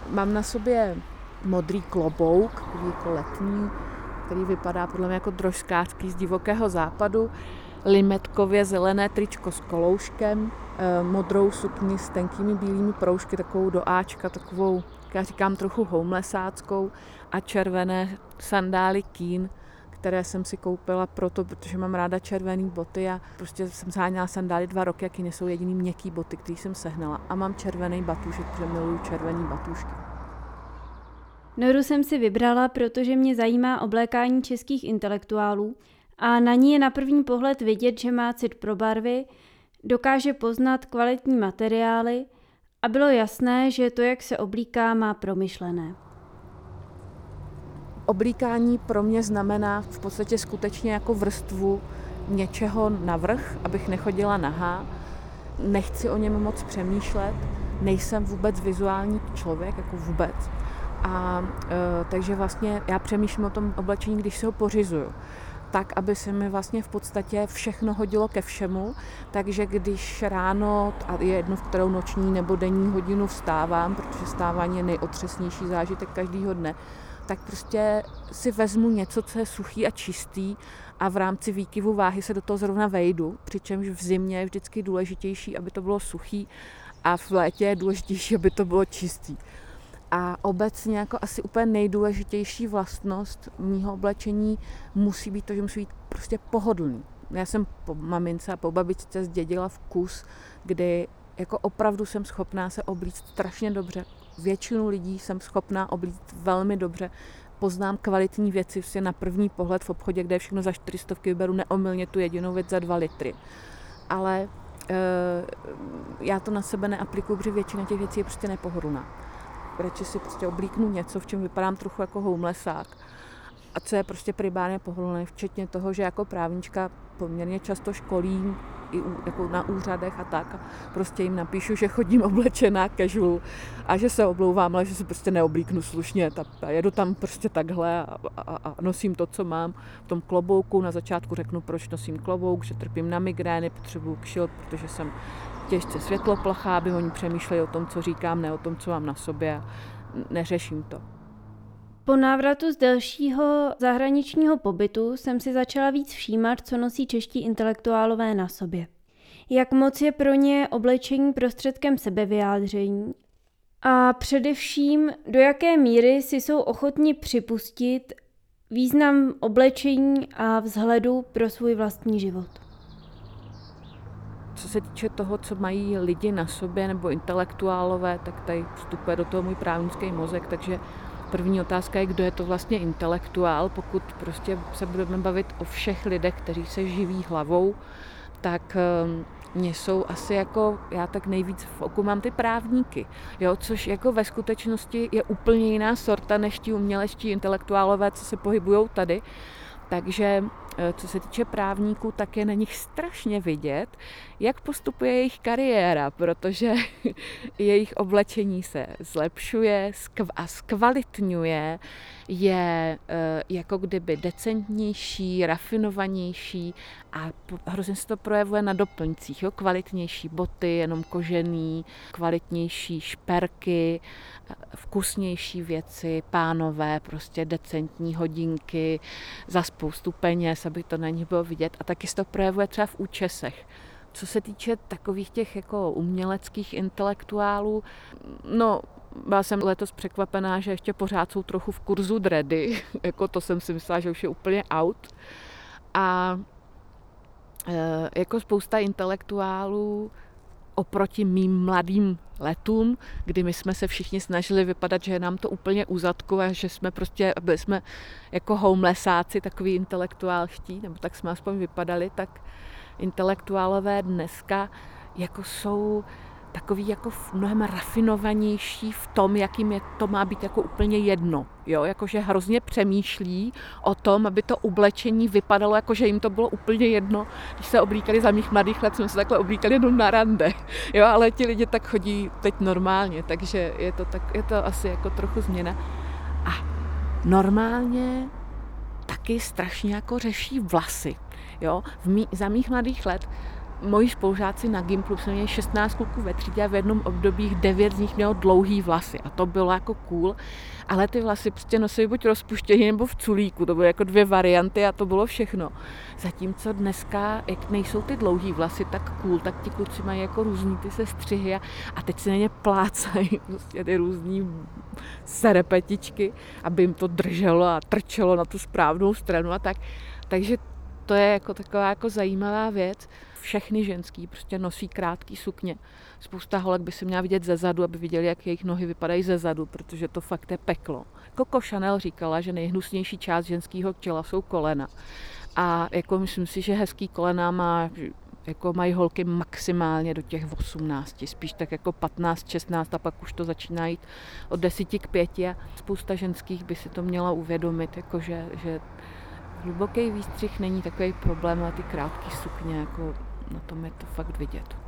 Mám na sobě modrý klobouk, takový jako letní, který vypadá podle mě jako drožkářský z divokého západu, limetkově zelené tričko s kolouškem, modrou sukni s tenkými bílými proužky, takovou do áčka, takovou, jak já říkám, trochu homelessáckou a červené sandály Keen, které jsem si koupila protože mám ráda červený boty a prostě jsem sháněla sandály 2 roky, jaký nejsou jediný měkký boty, který jsem sehnala. A mám červený batůžek, protože miluju červený batůžky. Noru jsem si vybrala, protože mě zajímá oblékání českých intelektuálů a na ní je na první pohled vidět, že má cit pro barvy, dokáže poznat kvalitní materiály a bylo jasné, že to, jak se oblíká, má promyšlené. Oblíkání pro mě znamená v podstatě skutečně jako vrstvu něčeho navrch, abych nechodila nahá. Nechci o něm moc přemýšlet, nejsem vůbec vizuální člověk, jako vůbec. Takže vlastně já přemýšlím o tom oblečení, když se ho pořizuju. Tak, aby se mi vlastně v podstatě všechno hodilo ke všemu, takže když ráno, a je jedno, v kterou noční nebo denní hodinu vstávám, protože vstávání je nejotřesnější zážitek každého dne, tak prostě si vezmu něco, co je suchý a čistý a v rámci výkyvu váhy se do toho zrovna vejdu, přičemž v zimě je vždycky důležitější, aby to bylo suchý a v létě je důležitější, aby to bylo čistý. A obecně jako asi úplně nejdůležitější vlastnost mýho oblečení musí být to, že musí být prostě pohodlný. Já jsem po mamince a po babičce zdědila vkus, kdy jako opravdu jsem schopná se oblíct strašně dobře. Většinu lidí jsem schopná oblíct velmi dobře. Poznám kvalitní věci vlastně na první pohled v obchodě, kde je všechno za 400, vyberu neomylně tu jedinou věc za 2 litry. Ale já to na sebe neaplikuju, protože většina těch věcí je prostě nepohodlná. Radši si prostě oblíknu něco, v čem vypadám trochu jako homelessák. A co je prostě primárně pohodlné, včetně toho, že jako právnička poměrně často školím i jako na úřadech a tak. A prostě jim napíšu, že chodím oblečená casual a že se oblouvám, ale že se prostě neoblíknu slušně. A jedu tam prostě takhle a nosím to, co mám v tom klobouku. Na začátku řeknu, proč nosím klobouk, že trpím na migrény, potřebuju kšilt, protože jsem těžce světloplochá, aby oni přemýšleli o tom, co říkám, ne o tom, co mám na sobě. Neřeším to. Po návratu z delšího zahraničního pobytu jsem si začala víc všímat, co nosí čeští intelektuálové na sobě. Jak moc je pro ně oblečení prostředkem sebevyjádření a především do jaké míry si jsou ochotni připustit význam oblečení a vzhledu pro svůj vlastní život. Co se týče toho, co mají lidi na sobě nebo intelektuálové, tak tady vstupuje do toho můj právnický mozek, takže první otázka je, kdo je to vlastně intelektuál. Pokud prostě se budeme bavit o všech lidech, kteří se živí hlavou, tak mě jsou asi jako, já tak nejvíc v oku mám ty právníky, jo, což jako ve skutečnosti je úplně jiná sorta než ti umělečtí intelektuálové, co se pohybujou tady. Takže co se týče právníků, tak je na nich strašně vidět, jak postupuje jejich kariéra, protože jejich oblečení se zlepšuje a zkvalitňuje, je jako kdyby decentnější, rafinovanější a hrozně se to projevuje na doplňcích. Jo? Kvalitnější boty, jenom kožený, kvalitnější šperky, vkusnější věci, pánové, prostě decentní hodinky za spoustu peněz, aby to na nich bylo vidět. A taky se to projevuje třeba v účesech. Co se týče takových těch jako uměleckých intelektuálů, no, byla jsem letos překvapená, že ještě pořád jsou trochu v kurzu dready, jako to jsem si myslela, že už je úplně out. A jako spousta intelektuálů oproti mým mladým letům, kdy my jsme se všichni snažili vypadat, že je nám to úplně u zadku a že jsme prostě, byli jsme jako homelessáci, takový intelektuálští, nebo tak jsme aspoň vypadali, tak intelektuálové dneska jako jsou takový jako mnohem rafinovanější v tom, jakým je to má být jako úplně jedno. Jo? Jakože hrozně přemýšlí o tom, aby to oblečení vypadalo, jakože jim to bylo úplně jedno. Když se oblíkali za mých mladých let, jsme se takhle oblíkali jenom na rande. Jo? Ale ti lidi tak chodí teď normálně, takže je to asi jako trochu změna. A normálně taky strašně jako řeší vlasy. Jo? Za mých mladých let moji spolužáci na Gimplu jsme měli 16 kluků ve třídě a v jednom období 9 z nich mělo dlouhý vlasy a to bylo jako cool, ale ty vlasy prostě nosili buď rozpuštění nebo v culíku, to byly jako 2 varianty a to bylo všechno. Zatímco dneska, jak nejsou ty dlouhý vlasy tak cool, tak ti kluci mají jako různý ty sestřihy a teď si na ně plácají prostě ty různý serepetičky, aby jim to drželo a trčelo na tu správnou stranu a tak. Takže to je jako taková jako zajímavá věc. Všechny ženský prostě nosí krátký sukně. Spousta holek by se měla vidět ze zadu, aby viděli, jak jejich nohy vypadají ze zadu, protože to fakt je peklo. Coco Chanel říkala, že nejhnusnější část ženského těla jsou kolena. A jako myslím si, že hezký kolena jako mají holky maximálně do těch 18, spíš tak jako 15, 16 a pak už to začíná jít od 10 k 5 a spousta ženských by si to měla uvědomit, jako že hluboký výstřih není takový problém, ale ty krátké sukně, jako na tom je to fakt vidět.